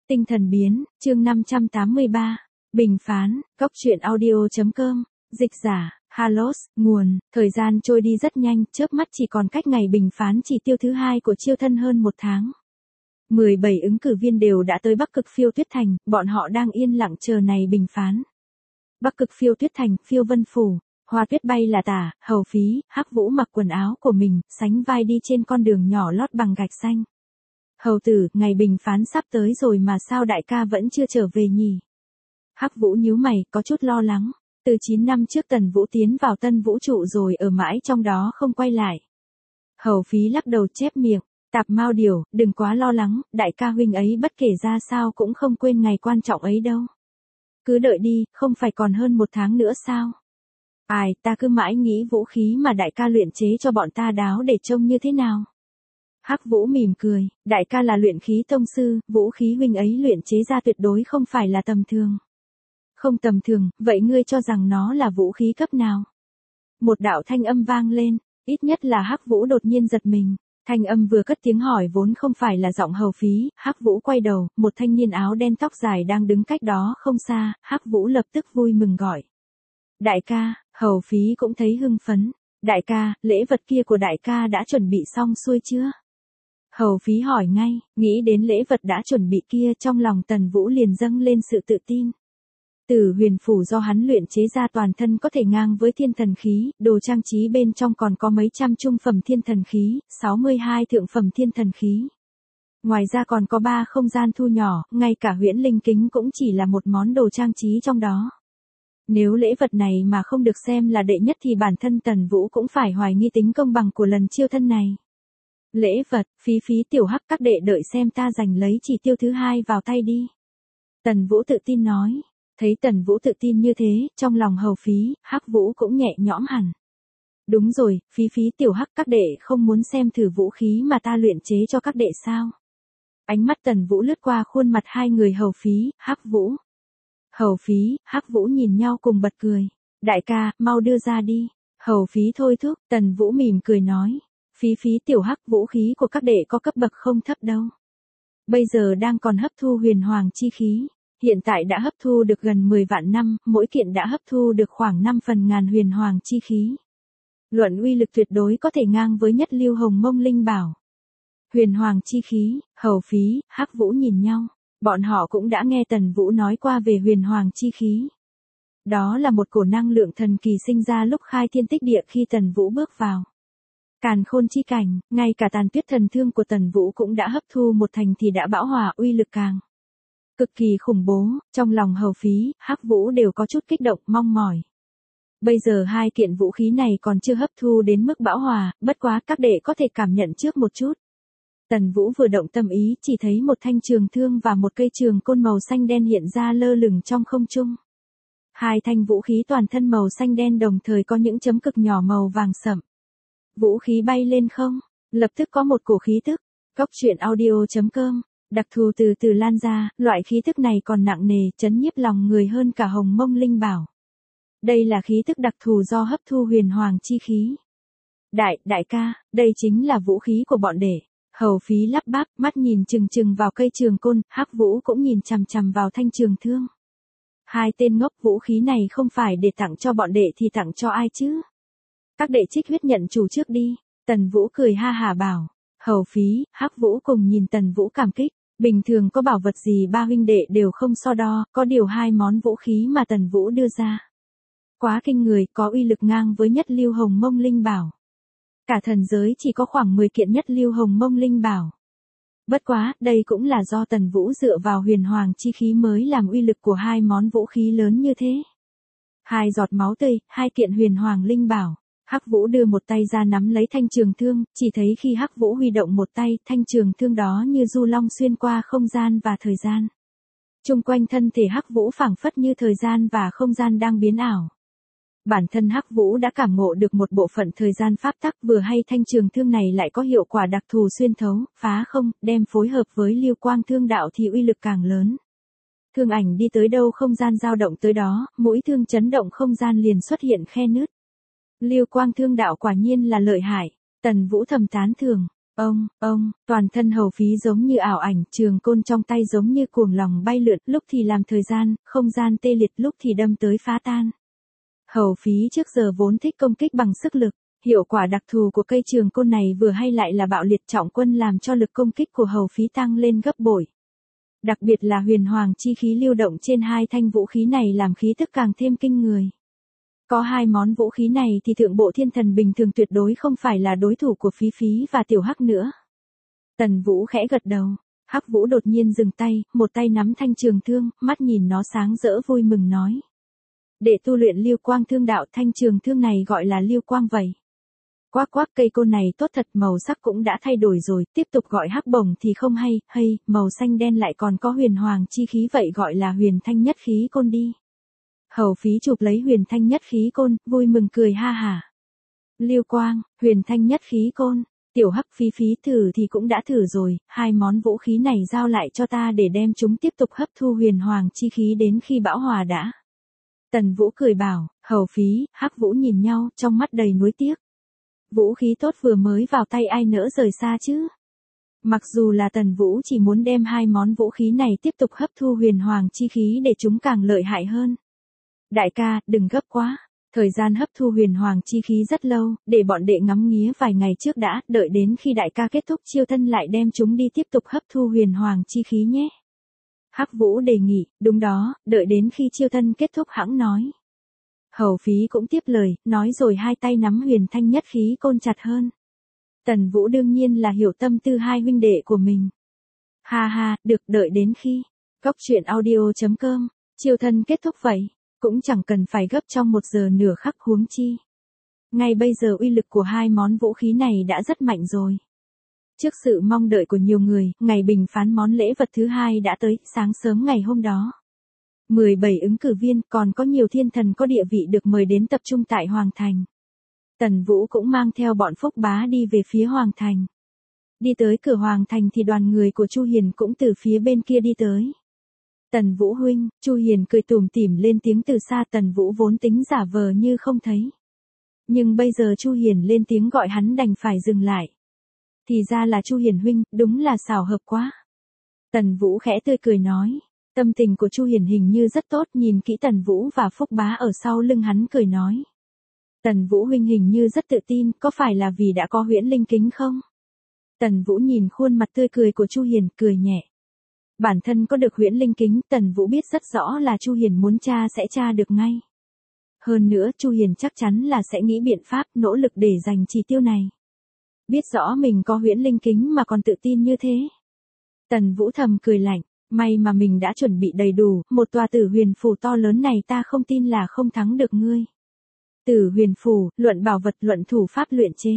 Tinh thần biến, chương 583. Bình phán, Cóc truyện audio.com, dịch giả, Halos, nguồn, thời gian trôi đi rất nhanh, chớp mắt chỉ còn cách ngày bình phán chỉ tiêu thứ 2 của chiêu thân hơn 1 tháng. 17 ứng cử viên đều đã tới Bắc Cực Phiêu Tuyết Thành, bọn họ đang yên lặng chờ này bình phán. Bắc Cực Phiêu Tuyết Thành, Phiêu Vân Phủ, hoa tuyết bay là tả, Hầu Phí, Hắc Vũ mặc quần áo của mình, sánh vai đi trên con đường nhỏ lót bằng gạch xanh. Hầu tử, ngày bình phán sắp tới rồi mà sao đại ca vẫn chưa trở về nhỉ? Hắc Vũ nhíu mày, có chút lo lắng. Từ 9 năm trước Tần Vũ tiến vào tân vũ trụ rồi ở mãi trong đó không quay lại. Hầu Phí lắc đầu chép miệng, Tạp Mao Điểu, đừng quá lo lắng, đại ca huynh ấy bất kể ra sao cũng không quên ngày quan trọng ấy đâu. Cứ đợi đi, không phải còn hơn 1 tháng nữa sao? Ai, ta cứ mãi nghĩ vũ khí mà đại ca luyện chế cho bọn ta đáo để trông như thế nào? Hắc Vũ mỉm cười, đại ca là luyện khí tông sư, vũ khí huynh ấy luyện chế ra tuyệt đối không phải là tầm thường. Không tầm thường, vậy ngươi cho rằng nó là vũ khí cấp nào? Một đạo thanh âm vang lên, ít nhất là Hắc Vũ đột nhiên giật mình. Thanh âm vừa cất tiếng hỏi vốn không phải là giọng Hầu Phí, Hắc Vũ quay đầu, một thanh niên áo đen tóc dài đang đứng cách đó không xa, Hắc Vũ lập tức vui mừng gọi. Đại ca, Hầu Phí cũng thấy hưng phấn. Đại ca, lễ vật kia của đại ca đã chuẩn bị xong xuôi chưa? Hầu Phí hỏi ngay, nghĩ đến lễ vật đã chuẩn bị kia trong lòng Tần Vũ liền dâng lên sự tự tin. Tử huyền phủ do hắn luyện chế ra toàn thân có thể ngang với thiên thần khí, đồ trang trí bên trong còn có mấy trăm trung phẩm thiên thần khí, 62 thượng phẩm thiên thần khí. Ngoài ra còn có 3 không gian thu nhỏ, ngay cả huyễn linh kính cũng chỉ là một món đồ trang trí trong đó. Nếu lễ vật này mà không được xem là đệ nhất thì bản thân Tần Vũ cũng phải hoài nghi tính công bằng của lần chiêu thân này. Lễ vật, Phí tiểu Hắc các đệ đợi xem ta giành lấy chỉ tiêu thứ 2 vào tay đi. Tần Vũ tự tin nói. Thấy Tần Vũ tự tin như thế, trong lòng Hầu Phí, Hắc Vũ cũng nhẹ nhõm hẳn. Đúng rồi, Phí tiểu Hắc các đệ không muốn xem thử vũ khí mà ta luyện chế cho các đệ sao? Ánh mắt Tần Vũ lướt qua khuôn mặt hai người Hầu Phí, Hắc Vũ. Hầu Phí, Hắc Vũ nhìn nhau cùng bật cười. Đại ca, mau đưa ra đi. Hầu Phí thôi thúc, Tần Vũ mỉm cười nói. Phí tiểu Hắc, vũ khí của các đệ có cấp bậc không thấp đâu. Bây giờ đang còn hấp thu huyền hoàng chi khí. Hiện tại đã hấp thu được gần 10 vạn năm, mỗi kiện đã hấp thu được khoảng 5 phần ngàn huyền hoàng chi khí. Luận uy lực tuyệt đối có thể ngang với nhất lưu hồng mông linh bảo. Huyền hoàng chi khí, Hầu Phí, Hắc Vũ nhìn nhau. Bọn họ cũng đã nghe Tần Vũ nói qua về huyền hoàng chi khí. Đó là một cổ năng lượng thần kỳ sinh ra lúc khai thiên tích địa khi Tần Vũ bước vào. Càn khôn chi cảnh, ngay cả tàn tuyết thần thương của Tần Vũ cũng đã hấp thu một thành thì đã bão hòa uy lực càng cực kỳ khủng bố, trong lòng Hầu Phí, Hắc Vũ đều có chút kích động, mong mỏi. Bây giờ 2 kiện vũ khí này còn chưa hấp thu đến mức bão hòa, bất quá các đệ có thể cảm nhận trước một chút. Tần Vũ vừa động tâm ý, chỉ thấy một thanh trường thương và một cây trường côn màu xanh đen hiện ra lơ lửng trong không trung. 2 thanh vũ khí toàn thân màu xanh đen đồng thời có những chấm cực nhỏ màu vàng sẫm. Vũ khí bay lên không, lập tức có một cổ khí tức. Cóc truyện audio.com, đặc thù từ từ lan ra, loại khí tức này còn nặng nề, chấn nhiếp lòng người hơn cả hồng mông linh bảo. Đây là khí tức đặc thù do hấp thu huyền hoàng chi khí. Đại ca, đây chính là vũ khí của bọn đệ. Hầu Phí lắp bắp, mắt nhìn chừng vào cây trường côn, Hắc Vũ cũng nhìn chằm chằm vào thanh trường thương. 2 tên ngốc, vũ khí này không phải để tặng cho bọn đệ thì tặng cho ai chứ? Các đệ trích huyết nhận chủ trước đi. Tần Vũ cười ha hả bảo. Hầu Phí, Hắc Vũ cùng nhìn Tần Vũ cảm kích. Bình thường có bảo vật gì ba huynh đệ đều không so đo, có điều 2 món vũ khí mà Tần Vũ đưa ra. Quá kinh người, có uy lực ngang với nhất lưu hồng mông linh bảo. Cả thần giới chỉ có khoảng 10 kiện nhất lưu hồng mông linh bảo. Bất quá, đây cũng là do Tần Vũ dựa vào huyền hoàng chi khí mới làm uy lực của 2 món vũ khí lớn như thế. 2 giọt máu tươi, 2 kiện huyền hoàng linh bảo. Hắc Vũ đưa một tay ra nắm lấy thanh trường thương, chỉ thấy khi Hắc Vũ huy động một tay, thanh trường thương đó như du long xuyên qua không gian và thời gian. Chung quanh thân thể Hắc Vũ phảng phất như thời gian và không gian đang biến ảo. Bản thân Hắc Vũ đã cảm ngộ được một bộ phận thời gian pháp tắc, vừa hay thanh trường thương này lại có hiệu quả đặc thù xuyên thấu, phá không, đem phối hợp với lưu quang thương đạo thì uy lực càng lớn. Thương ảnh đi tới đâu không gian dao động tới đó, mũi thương chấn động không gian liền xuất hiện khe nứt. Lưu quang thương đạo quả nhiên là lợi hại. Tần Vũ thầm tán thưởng. Toàn thân Hầu Phí giống như ảo ảnh, trường côn trong tay giống như cuồng lòng bay lượn, lúc thì làm thời gian, không gian tê liệt, lúc thì đâm tới phá tan. Hầu Phí trước giờ vốn thích công kích bằng sức lực, hiệu quả đặc thù của cây trường côn này vừa hay lại là bạo liệt trọng quân làm cho lực công kích của Hầu Phí tăng lên gấp bội. Đặc biệt là huyền hoàng chi khí lưu động trên hai thanh vũ khí này làm khí tức càng thêm kinh người. Có hai món vũ khí này thì thượng bộ thiên thần bình thường tuyệt đối không phải là đối thủ của Phí Phí và Tiểu Hắc nữa. Tần Vũ khẽ gật đầu, Hắc Vũ đột nhiên dừng tay, một tay nắm thanh trường thương, mắt nhìn nó sáng rỡ vui mừng nói. Để tu luyện Lưu Quang Thương đạo, thanh trường thương này gọi là Lưu Quang vậy. Quác quác, cây côn này tốt thật, màu sắc cũng đã thay đổi rồi, tiếp tục gọi hắc bổng thì không hay, màu xanh đen lại còn có huyền hoàng chi khí vậy gọi là huyền thanh nhất khí côn đi. Hầu Phí chụp lấy huyền thanh nhất khí côn, vui mừng cười ha hả. Lưu Quang, huyền thanh nhất khí côn, Tiểu Hắc Phí Phí thử thì cũng đã thử rồi, hai món vũ khí này giao lại cho ta để đem chúng tiếp tục hấp thu huyền hoàng chi khí đến khi bão hòa đã. Tần Vũ cười bảo, Hầu Phí, Hắc Vũ nhìn nhau, trong mắt đầy nuối tiếc. Vũ khí tốt vừa mới vào tay ai nỡ rời xa chứ. Mặc dù là Tần Vũ chỉ muốn đem hai món vũ khí này tiếp tục hấp thu huyền hoàng chi khí để chúng càng lợi hại hơn. Đại ca, đừng gấp quá. Thời gian hấp thu huyền hoàng chi khí rất lâu, để bọn đệ ngắm nghía vài ngày trước đã, đợi đến khi đại ca kết thúc chiêu thân lại đem chúng đi tiếp tục hấp thu huyền hoàng chi khí nhé. Hắc Vũ đề nghị, đúng đó, đợi đến khi chiêu thân kết thúc hẵng nói. Hầu Phí cũng tiếp lời, nói rồi hai tay nắm huyền thanh nhất khí côn chặt hơn. Tần Vũ đương nhiên là hiểu tâm tư hai huynh đệ của mình. Ha ha, được, đợi đến khi Cóc Truyện Audio.com, chiêu thân kết thúc vậy, cũng chẳng cần phải gấp trong 1 giờ nửa khắc huống chi. Ngay bây giờ uy lực của hai món vũ khí này đã rất mạnh rồi. Trước sự mong đợi của nhiều người, ngày bình phán món lễ vật thứ hai đã tới, sáng sớm ngày hôm đó. 17 ứng cử viên, còn có nhiều thiên thần có địa vị được mời đến tập trung tại Hoàng Thành. Tần Vũ cũng mang theo bọn Phúc Bá đi về phía Hoàng Thành. Đi tới cửa Hoàng Thành thì đoàn người của Chu Hiền cũng từ phía bên kia đi tới. Tần Vũ huynh, Chu Hiền cười tủm tỉm lên tiếng từ xa. Tần Vũ vốn tính giả vờ như không thấy. Nhưng bây giờ Chu Hiền lên tiếng gọi hắn đành phải dừng lại. Thì ra là Chu Hiền huynh, đúng là xảo hợp quá. Tần Vũ khẽ tươi cười nói. Tâm tình của Chu Hiền hình như rất tốt, nhìn kỹ Tần Vũ và Phúc Bá ở sau lưng hắn cười nói. Tần Vũ huynh hình như rất tự tin, có phải là vì đã có huyễn linh kính không? Tần Vũ nhìn khuôn mặt tươi cười của Chu Hiền, cười nhẹ. Bản thân có được huyễn linh kính, Tần Vũ biết rất rõ là Chu Hiền muốn tra sẽ tra được ngay. Hơn nữa Chu Hiền chắc chắn là sẽ nghĩ biện pháp, nỗ lực để giành chỉ tiêu này. Biết rõ mình có huyễn linh kính mà còn tự tin như thế. Tần Vũ thầm cười lạnh. May mà mình đã chuẩn bị đầy đủ, một tòa Tử Huyền Phủ to lớn này ta không tin là không thắng được ngươi. Tử Huyền Phủ, luận bảo vật, luận thủ pháp luyện chế.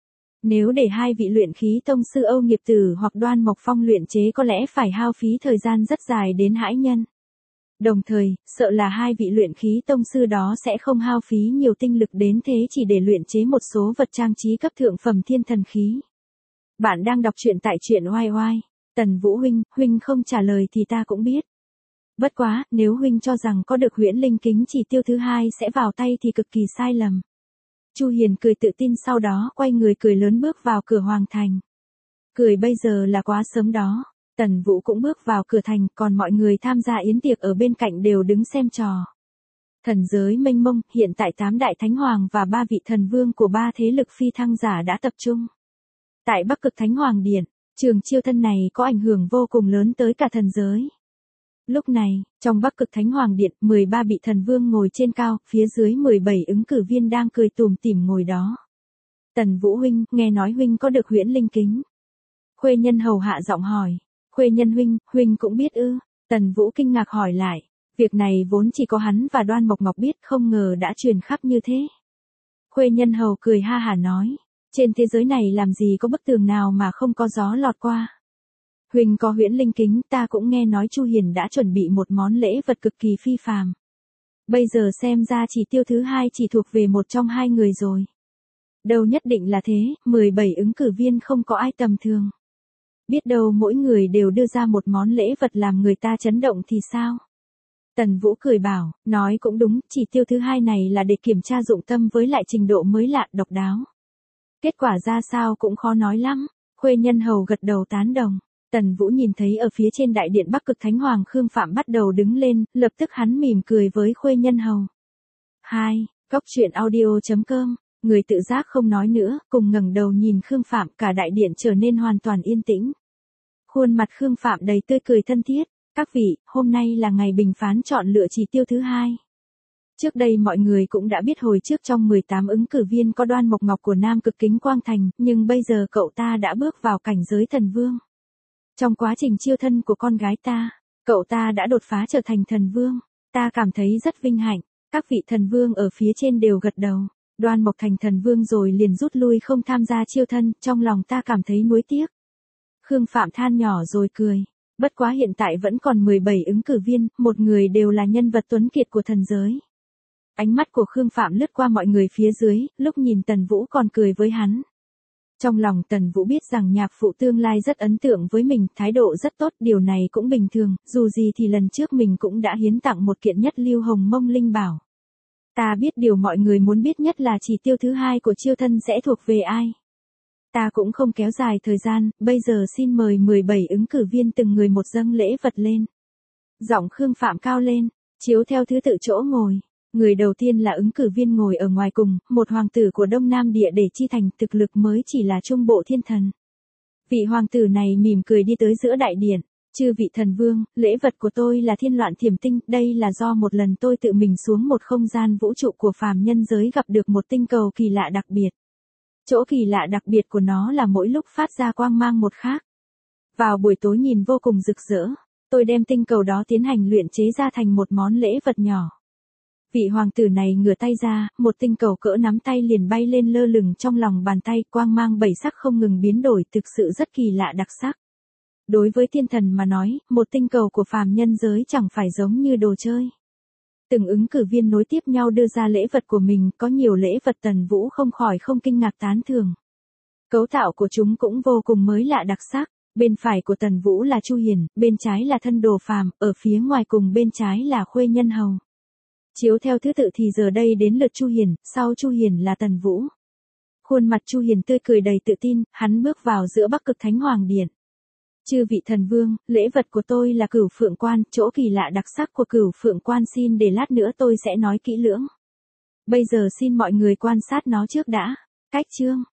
Nếu để hai vị luyện khí tông sư Âu Nghiệp Tử hoặc Đoan Mộc Phong luyện chế có lẽ phải hao phí thời gian rất dài đến hãi nhân. Đồng thời, sợ là hai vị luyện khí tông sư đó sẽ không hao phí nhiều tinh lực đến thế chỉ để luyện chế một số vật trang trí cấp thượng phẩm thiên thần khí. Bạn đang đọc truyện tại truyện oai oai. Tần Vũ huynh không trả lời thì ta cũng biết. Bất quá, nếu huynh cho rằng có được huyễn linh kính chỉ tiêu thứ hai sẽ vào tay thì cực kỳ sai lầm. Chu Hiền cười tự tin, sau đó quay người cười lớn bước vào cửa Hoàng Thành. Cười bây giờ là quá sớm đó. Tần Vũ cũng bước vào cửa thành, còn mọi người tham gia yến tiệc ở bên cạnh đều đứng xem trò. Thần giới mênh mông, hiện tại 8 đại thánh hoàng và 3 vị thần vương của 3 thế lực phi thăng giả đã tập trung. Tại Bắc Cực Thánh Hoàng Điện. Trường chiêu thân này có ảnh hưởng vô cùng lớn tới cả thần giới. Lúc này, trong Bắc Cực Thánh Hoàng Điện, 13 vị thần vương ngồi trên cao, phía dưới 17 ứng cử viên đang cười tủm tỉm ngồi đó. Tần Vũ huynh, nghe nói huynh có được huyễn linh kính. Khuê Nhân hầu hạ giọng hỏi. Khuê Nhân huynh cũng biết ư? Tần Vũ kinh ngạc hỏi lại. Việc này vốn chỉ có hắn và Đoan Mộc Ngọc biết, không ngờ đã truyền khắp như thế. Khuê Nhân hầu cười ha hả nói. Trên thế giới này làm gì có bức tường nào mà không có gió lọt qua. Huynh có huyễn linh kính, ta cũng nghe nói Chu Hiền đã chuẩn bị một món lễ vật cực kỳ phi phàm. Bây giờ xem ra chỉ tiêu thứ hai chỉ thuộc về một trong hai người rồi. Đâu nhất định là thế, 17 ứng cử viên không có ai tầm thường. Biết đâu mỗi người đều đưa ra một món lễ vật làm người ta chấn động thì sao? Tần Vũ cười bảo, nói cũng đúng, chỉ tiêu thứ hai này là để kiểm tra dụng tâm với lại trình độ mới lạ độc đáo. Kết quả ra sao cũng khó nói lắm. Khuê Nhân Hầu gật đầu tán đồng. Tần Vũ nhìn thấy ở phía trên đại điện Bắc Cực Thánh Hoàng Khương Phạm bắt đầu đứng lên, lập tức hắn mỉm cười với Khuê Nhân Hầu. 2. Góc truyện audio.com. Người tự giác không nói nữa, cùng ngẩng đầu nhìn Khương Phạm, cả đại điện trở nên hoàn toàn yên tĩnh. Khuôn mặt Khương Phạm đầy tươi cười thân thiết. Các vị, hôm nay là ngày bình phán chọn lựa chỉ tiêu thứ 2. Trước đây mọi người cũng đã biết hồi trước trong 18 ứng cử viên có Đoan Mộc Ngọc của Nam Cực Kính Quang Thành, nhưng bây giờ cậu ta đã bước vào cảnh giới thần vương. Trong quá trình chiêu thân của con gái ta, cậu ta đã đột phá trở thành thần vương. Ta cảm thấy rất vinh hạnh. Các vị thần vương ở phía trên đều gật đầu. Đoan Mộc thành thần vương rồi liền rút lui không tham gia chiêu thân, trong lòng ta cảm thấy nuối tiếc. Khương Phạm than nhỏ rồi cười. Bất quá hiện tại vẫn còn 17 ứng cử viên, một người đều là nhân vật tuấn kiệt của thần giới. Ánh mắt của Khương Phạm lướt qua mọi người phía dưới, lúc nhìn Tần Vũ còn cười với hắn. Trong lòng Tần Vũ biết rằng nhạc phụ tương lai rất ấn tượng với mình, thái độ rất tốt, điều này cũng bình thường, dù gì thì lần trước mình cũng đã hiến tặng một kiện nhất lưu hồng mông linh bảo. Ta biết điều mọi người muốn biết nhất là chỉ tiêu thứ 2 của chiêu thân sẽ thuộc về ai. Ta cũng không kéo dài thời gian, bây giờ xin mời 17 ứng cử viên từng người một dâng lễ vật lên. Giọng Khương Phạm cao lên, chiếu theo thứ tự chỗ ngồi. Người đầu tiên là ứng cử viên ngồi ở ngoài cùng, một hoàng tử của Đông Nam Địa để chi thành, thực lực mới chỉ là trung bộ thiên thần. Vị hoàng tử này mỉm cười đi tới giữa đại điện. Chư vị thần vương, lễ vật của tôi là thiên loạn thiểm tinh, đây là do một lần tôi tự mình xuống một không gian vũ trụ của phàm nhân giới gặp được một tinh cầu kỳ lạ đặc biệt. Chỗ kỳ lạ đặc biệt của nó là mỗi lúc phát ra quang mang một khác. Vào buổi tối nhìn vô cùng rực rỡ, tôi đem tinh cầu đó tiến hành luyện chế ra thành một món lễ vật nhỏ. Vị hoàng tử này ngửa tay ra, một tinh cầu cỡ nắm tay liền bay lên lơ lửng trong lòng bàn tay, quang mang 7 sắc không ngừng biến đổi, thực sự rất kỳ lạ đặc sắc. Đối với thiên thần mà nói, một tinh cầu của phàm nhân giới chẳng phải giống như đồ chơi. Từng ứng cử viên nối tiếp nhau đưa ra lễ vật của mình, có nhiều lễ vật Tần Vũ không khỏi không kinh ngạc tán thưởng. Cấu tạo của chúng cũng vô cùng mới lạ đặc sắc. Bên phải của Tần Vũ là Chu Hiền, bên trái là thân đồ phàm, ở phía ngoài cùng bên trái là Khuê Nhân Hầu. Chiếu theo thứ tự thì giờ đây đến lượt Chu Hiền, sau Chu Hiền là Tần Vũ. Khuôn mặt Chu Hiền tươi cười đầy tự tin, hắn bước vào giữa Bắc Cực Thánh Hoàng Điện. Chư vị thần vương, lễ vật của tôi là Cửu Phượng Quan, chỗ kỳ lạ đặc sắc của Cửu Phượng Quan xin để lát nữa tôi sẽ nói kỹ lưỡng. Bây giờ xin mọi người quan sát nó trước đã. Cách chương